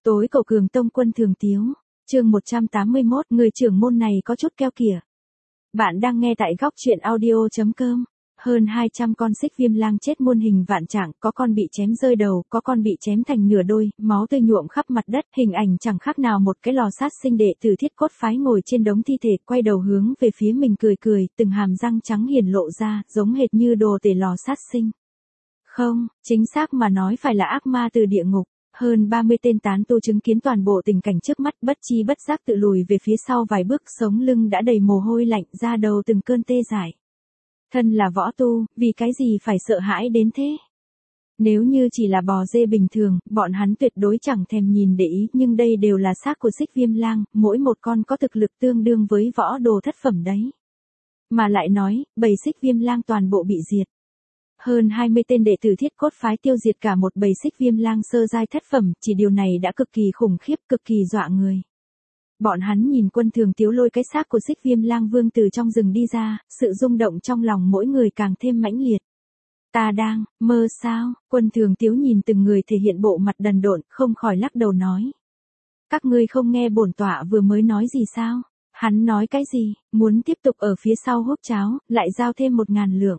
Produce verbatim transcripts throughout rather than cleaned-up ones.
Tối cầu Cường Tông Quân Thường Tiếu, chương một trăm tám mươi mốt, người trưởng môn này có chút keo kìa. Bạn đang nghe tại góc truyện audio chấm com. Hơn hai trăm con xích viêm lang chết muôn hình vạn trạng, có con bị chém rơi đầu, có con bị chém thành nửa đôi, máu tươi nhuộm khắp mặt đất, hình ảnh chẳng khác nào một cái lò sát sinh đệ tử Thiết Cốt phái ngồi trên đống thi thể, quay đầu hướng về phía mình cười cười, từng hàm răng trắng hiển lộ ra, giống hệt như đồ tể lò sát sinh. Không, chính xác mà nói phải là ác ma từ địa ngục. Hơn ba mươi tên tán tu chứng kiến toàn bộ tình cảnh trước mắt, bất chi bất giác tự lùi về phía sau vài bước, sống lưng đã đầy mồ hôi lạnh, da đầu từng cơn tê dại. Thân là võ tu, vì cái gì phải sợ hãi đến thế? Nếu như chỉ là bò dê bình thường, bọn hắn tuyệt đối chẳng thèm nhìn để ý, nhưng đây đều là xác của xích viêm lang, mỗi một con có thực lực tương đương với võ đồ thất phẩm đấy. Mà lại nói, bầy xích viêm lang toàn bộ bị diệt. Hơn hai mươi tên đệ tử Thiết Cốt phái tiêu diệt cả một bầy xích viêm lang sơ giai thất phẩm, chỉ điều này đã cực kỳ khủng khiếp, cực kỳ dọa người. Bọn hắn nhìn Quân Thường Tiếu lôi cái xác của xích viêm lang vương từ trong rừng đi ra, sự rung động trong lòng mỗi người càng thêm mãnh liệt. Ta đang mơ sao? Quân Thường Tiếu nhìn từng người thể hiện bộ mặt đần độn, không khỏi lắc đầu nói. Các ngươi không nghe bổn tọa vừa mới nói gì sao? Hắn nói cái gì? Muốn tiếp tục ở phía sau húp cháo, lại giao thêm một ngàn lượng.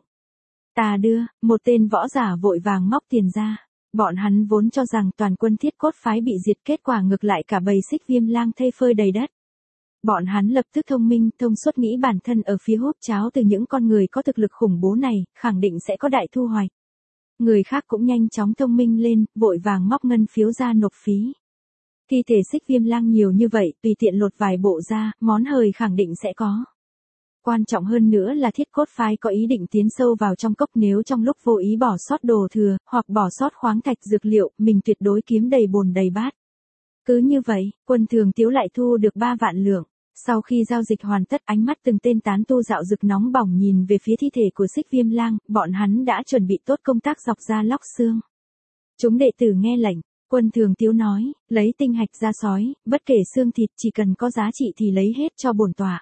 Ta đưa, một tên võ giả vội vàng móc tiền ra. Bọn hắn vốn cho rằng toàn quân Thiết Cốt phái bị diệt, kết quả ngược lại cả bầy xích viêm lang thây phơi đầy đất. Bọn hắn lập tức thông minh, thông suốt nghĩ bản thân ở phía húp cháo từ những con người có thực lực khủng bố này, khẳng định sẽ có đại thu hoạch. Người khác cũng nhanh chóng thông minh lên, vội vàng móc ngân phiếu ra nộp phí. Thi thể xích viêm lang nhiều như vậy, tùy tiện lột vài bộ ra, món hời khẳng định sẽ có. Quan trọng hơn nữa là Thiết Cốt phái có ý định tiến sâu vào trong cốc, nếu trong lúc vô ý bỏ sót đồ thừa, hoặc bỏ sót khoáng thạch dược liệu, mình tuyệt đối kiếm đầy bồn đầy bát. Cứ như vậy, Quân Thường Tiếu lại thu được ba vạn lượng. Sau khi giao dịch hoàn tất, ánh mắt từng tên tán tu dạo rực nóng bỏng nhìn về phía thi thể của xích viêm lang, bọn hắn đã chuẩn bị tốt công tác dọc da lóc xương. Chúng đệ tử nghe lệnh, Quân Thường Tiếu nói, lấy tinh hạch ra sói, bất kể xương thịt, chỉ cần có giá trị thì lấy hết cho bổn tọa.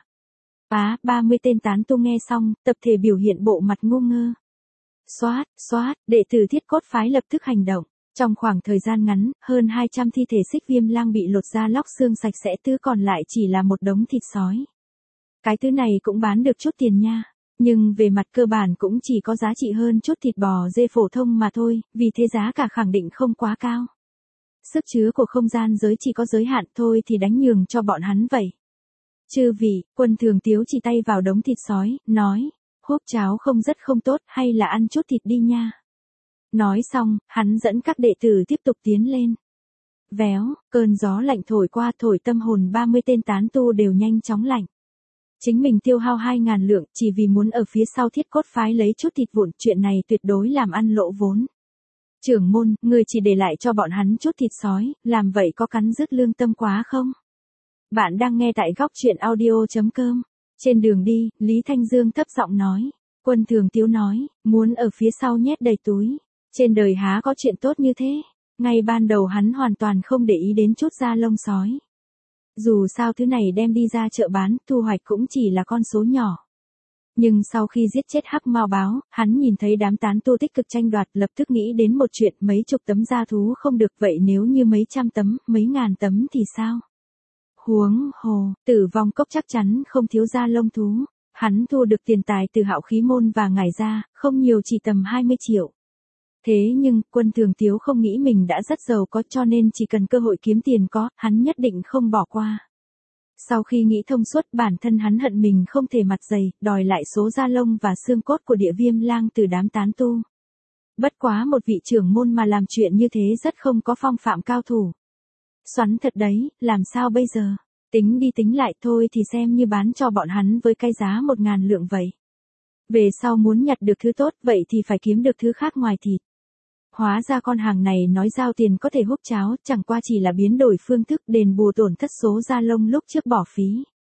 Á, ba mươi tên tán tu nghe xong, tập thể biểu hiện bộ mặt ngu ngơ. Xoát, xoát, đệ tử Thiết Cốt phái lập tức hành động. Trong khoảng thời gian ngắn, hơn hai trăm thi thể xích viêm lang bị lột da lóc xương sạch sẽ, thứ còn lại chỉ là một đống thịt sói. Cái thứ này cũng bán được chút tiền nha. Nhưng về mặt cơ bản cũng chỉ có giá trị hơn chút thịt bò dê phổ thông mà thôi, vì thế giá cả khẳng định không quá cao. Sức chứa của không gian giới chỉ có giới hạn, thôi thì đánh nhường cho bọn hắn vậy. Chư vị, Quân Thường Tiếu chỉ tay vào đống thịt sói, nói, húp cháo không rất không tốt, hay là ăn chút thịt đi nha. Nói xong, hắn dẫn các đệ tử tiếp tục tiến lên. Véo, cơn gió lạnh thổi qua, thổi tâm hồn ba mươi tên tán tu đều nhanh chóng lạnh. Chính mình tiêu hao hai ngàn lượng, chỉ vì muốn ở phía sau Thiết Cốt phái lấy chút thịt vụn, chuyện này tuyệt đối làm ăn lỗ vốn. Trưởng môn, người chỉ để lại cho bọn hắn chút thịt sói, làm vậy có cắn rứt lương tâm quá không? Bạn đang nghe tại góc truyện audio chấm com. Trên đường đi, Lý Thanh Dương thấp giọng nói. Quân Thường Tiếu nói, muốn ở phía sau nhét đầy túi. Trên đời há có chuyện tốt như thế. Ngay ban đầu hắn hoàn toàn không để ý đến chút da lông sói. Dù sao thứ này đem đi ra chợ bán, thu hoạch cũng chỉ là con số nhỏ. Nhưng sau khi giết chết Hắc Mao Báo, hắn nhìn thấy đám tán tu tích cực tranh đoạt, lập tức nghĩ đến một chuyện, mấy chục tấm da thú không được, vậy nếu như mấy trăm tấm, mấy ngàn tấm thì sao? Huống hồ, Tử Vong Cốc chắc chắn không thiếu da lông thú. Hắn thu được tiền tài từ Hạo Khí môn và ngải ra, không nhiều, chỉ tầm hai mươi triệu. Thế nhưng, Quân Thường Tiếu không nghĩ mình đã rất giàu có, cho nên chỉ cần cơ hội kiếm tiền có, hắn nhất định không bỏ qua. Sau khi nghĩ thông suốt, bản thân hắn hận mình không thể mặt dày, đòi lại số da lông và xương cốt của địa viêm lang từ đám tán tu. Bất quá một vị trưởng môn mà làm chuyện như thế rất không có phong phạm cao thủ. Xoắn thật đấy, làm sao bây giờ? Tính đi tính lại thôi thì xem như bán cho bọn hắn với cái giá một ngàn lượng vậy. Về sau muốn nhặt được thứ tốt vậy thì phải kiếm được thứ khác ngoài thịt. Hóa ra con hàng này nói giao tiền có thể húp cháo, chẳng qua chỉ là biến đổi phương thức đền bù tổn thất số da lông lúc trước bỏ phí.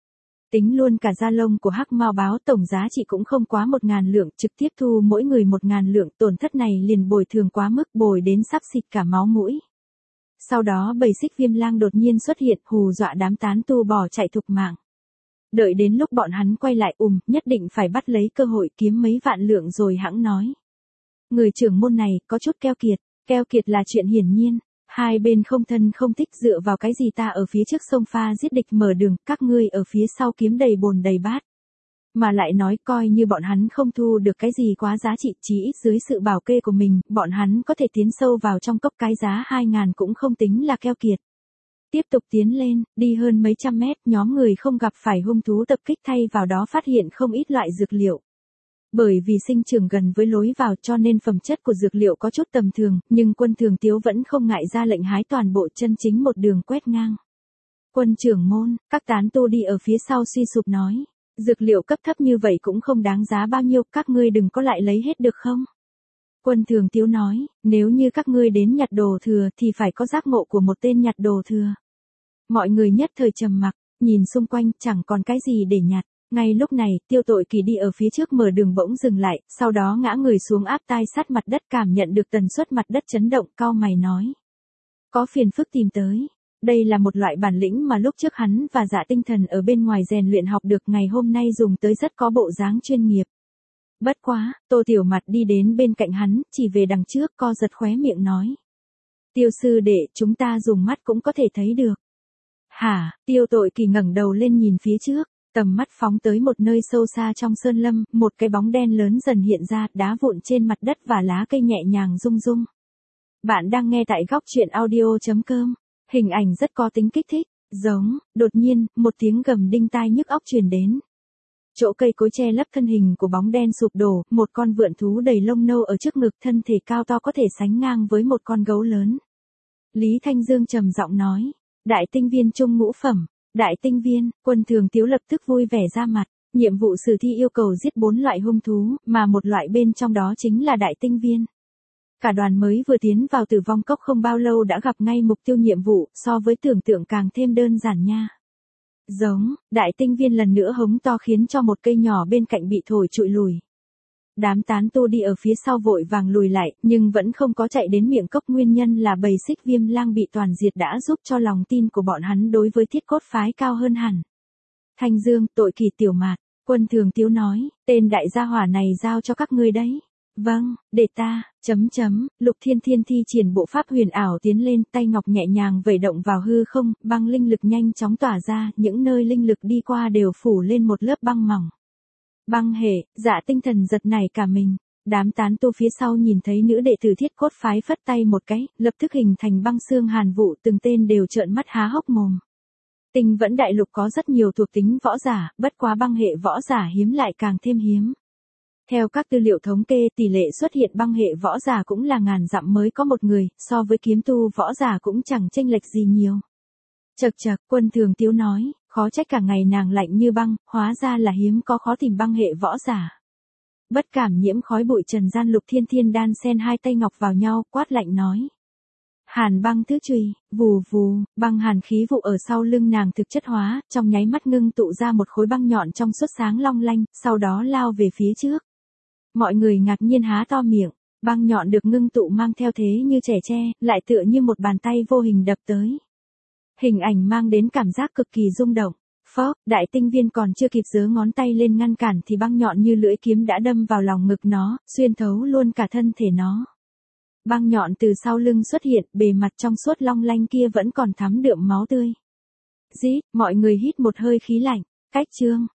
Tính luôn cả da lông của Hắc Mao Báo, tổng giá trị cũng không quá một ngàn lượng, trực tiếp thu mỗi người một ngàn lượng, tổn thất này liền bồi thường quá mức, bồi đến sắp xịt cả máu mũi. Sau đó bầy xích viêm lang đột nhiên xuất hiện, hù dọa đám tán tu bỏ chạy thục mạng. Đợi đến lúc bọn hắn quay lại, ùm, nhất định phải bắt lấy cơ hội kiếm mấy vạn lượng rồi hẵng nói. Người trưởng môn này có chút keo kiệt, keo kiệt là chuyện hiển nhiên. Hai bên không thân không thích, dựa vào cái gì ta ở phía trước sông pha giết địch mở đường, các ngươi ở phía sau kiếm đầy bồn đầy bát. Mà lại nói coi như bọn hắn không thu được cái gì quá giá trị, chí ít dưới sự bảo kê của mình, bọn hắn có thể tiến sâu vào trong cốc, cái giá hai ngàn cũng không tính là keo kiệt. Tiếp tục tiến lên, đi hơn mấy trăm mét, nhóm người không gặp phải hung thú tập kích, thay vào đó phát hiện không ít loại dược liệu. Bởi vì sinh trưởng gần với lối vào cho nên phẩm chất của dược liệu có chút tầm thường, nhưng Quân Thường Tiếu vẫn không ngại ra lệnh hái toàn bộ, chân chính một đường quét ngang. Quân trưởng môn, các tán tu đi ở phía sau suy sụp nói. Dược liệu cấp thấp như vậy cũng không đáng giá bao nhiêu, các ngươi đừng có lại lấy hết được không? Quân Thường Tiếu nói, nếu như các ngươi đến nhặt đồ thừa thì phải có giác ngộ của một tên nhặt đồ thừa. Mọi người nhất thời trầm mặc, nhìn xung quanh chẳng còn cái gì để nhặt. Ngay lúc này, Tiêu Tội Kỳ đi ở phía trước mở đường bỗng dừng lại, sau đó ngã người xuống áp tai sát mặt đất, cảm nhận được tần suất mặt đất chấn động, cau mày nói. Có phiền phức tìm tới. Đây là một loại bản lĩnh mà lúc trước hắn và Dạ Tinh Thần ở bên ngoài rèn luyện học được, ngày hôm nay dùng tới rất có bộ dáng chuyên nghiệp. Bất quá, Tô Tiểu Mặt đi đến bên cạnh hắn, chỉ về đằng trước, co giật khóe miệng nói. Tiêu sư đệ, chúng ta dùng mắt cũng có thể thấy được. Hả? Tiêu Tội Kỳ ngẩng đầu lên nhìn phía trước, tầm mắt phóng tới một nơi sâu xa trong sơn lâm, một cái bóng đen lớn dần hiện ra, đá vụn trên mặt đất và lá cây nhẹ nhàng rung rung. Bạn đang nghe tại góc truyện audio chấm com. Hình ảnh rất có tính kích thích, giống, đột nhiên, một tiếng gầm đinh tai nhức óc truyền đến. Chỗ cây cối che lấp thân hình của bóng đen sụp đổ, một con vượn thú đầy lông nâu ở trước ngực, thân thể cao to có thể sánh ngang với một con gấu lớn. Lý Thanh Dương trầm giọng nói, đại tinh viên trung ngũ phẩm, đại tinh viên, Quân Thường Tiếu lập tức vui vẻ ra mặt, nhiệm vụ sử thi yêu cầu giết bốn loại hung thú, mà một loại bên trong đó chính là đại tinh viên. Cả đoàn mới vừa tiến vào Tử Vong Cốc không bao lâu đã gặp ngay mục tiêu nhiệm vụ, so với tưởng tượng càng thêm đơn giản nha. Giống, đại tinh viên lần nữa hống to khiến cho một cây nhỏ bên cạnh bị thổi trụi lùi. Đám tán tu đi ở phía sau vội vàng lùi lại, nhưng vẫn không có chạy đến miệng cốc, nguyên nhân là bầy xích viêm lang bị toàn diệt đã giúp cho lòng tin của bọn hắn đối với Thiết Cốt phái cao hơn hẳn. Thanh Dương, Tội Kỳ, Tiểu Mạt, Quân Thường Tiếu nói, tên đại gia hỏa này giao cho các ngươi đấy. Vâng, để ta, chấm chấm, Lục Thiên Thiên thi triển bộ pháp huyền ảo tiến lên, tay ngọc nhẹ nhàng vẩy động vào hư không, băng linh lực nhanh chóng tỏa ra, những nơi linh lực đi qua đều phủ lên một lớp băng mỏng. Băng hệ, Dạ Tinh Thần giật nảy cả mình, đám tán tu phía sau nhìn thấy nữ đệ tử Thiết Cốt phái phất tay một cái, lập tức hình thành băng xương hàn vụ, từng tên đều trợn mắt há hốc mồm. Tinh Vẫn đại lục có rất nhiều thuộc tính võ giả, bất quá băng hệ võ giả hiếm lại càng thêm hiếm. Theo các tư liệu thống kê, tỷ lệ xuất hiện băng hệ võ giả cũng là ngàn dặm mới có một người, so với kiếm tu võ giả cũng chẳng chênh lệch gì nhiều. Chậc chậc, Quân Thường Tiếu nói, khó trách cả ngày nàng lạnh như băng, hóa ra là hiếm có khó tìm băng hệ võ giả. Bất cảm nhiễm khói bụi trần gian, Lục Thiên Thiên đan xen hai tay ngọc vào nhau, quát lạnh nói. Hàn băng tứ chùy, vù vù, băng hàn khí vụ ở sau lưng nàng thực chất hóa, trong nháy mắt ngưng tụ ra một khối băng nhọn trong suốt sáng long lanh, sau đó lao về phía trước. Mọi người ngạc nhiên há to miệng, băng nhọn được ngưng tụ mang theo thế như trẻ tre, lại tựa như một bàn tay vô hình đập tới. Hình ảnh mang đến cảm giác cực kỳ rung động. Phốc, đại tinh viên còn chưa kịp giơ ngón tay lên ngăn cản thì băng nhọn như lưỡi kiếm đã đâm vào lòng ngực nó, xuyên thấu luôn cả thân thể nó. Băng nhọn từ sau lưng xuất hiện, bề mặt trong suốt long lanh kia vẫn còn thắm đượm máu tươi. Rít, mọi người hít một hơi khí lạnh, cách chương.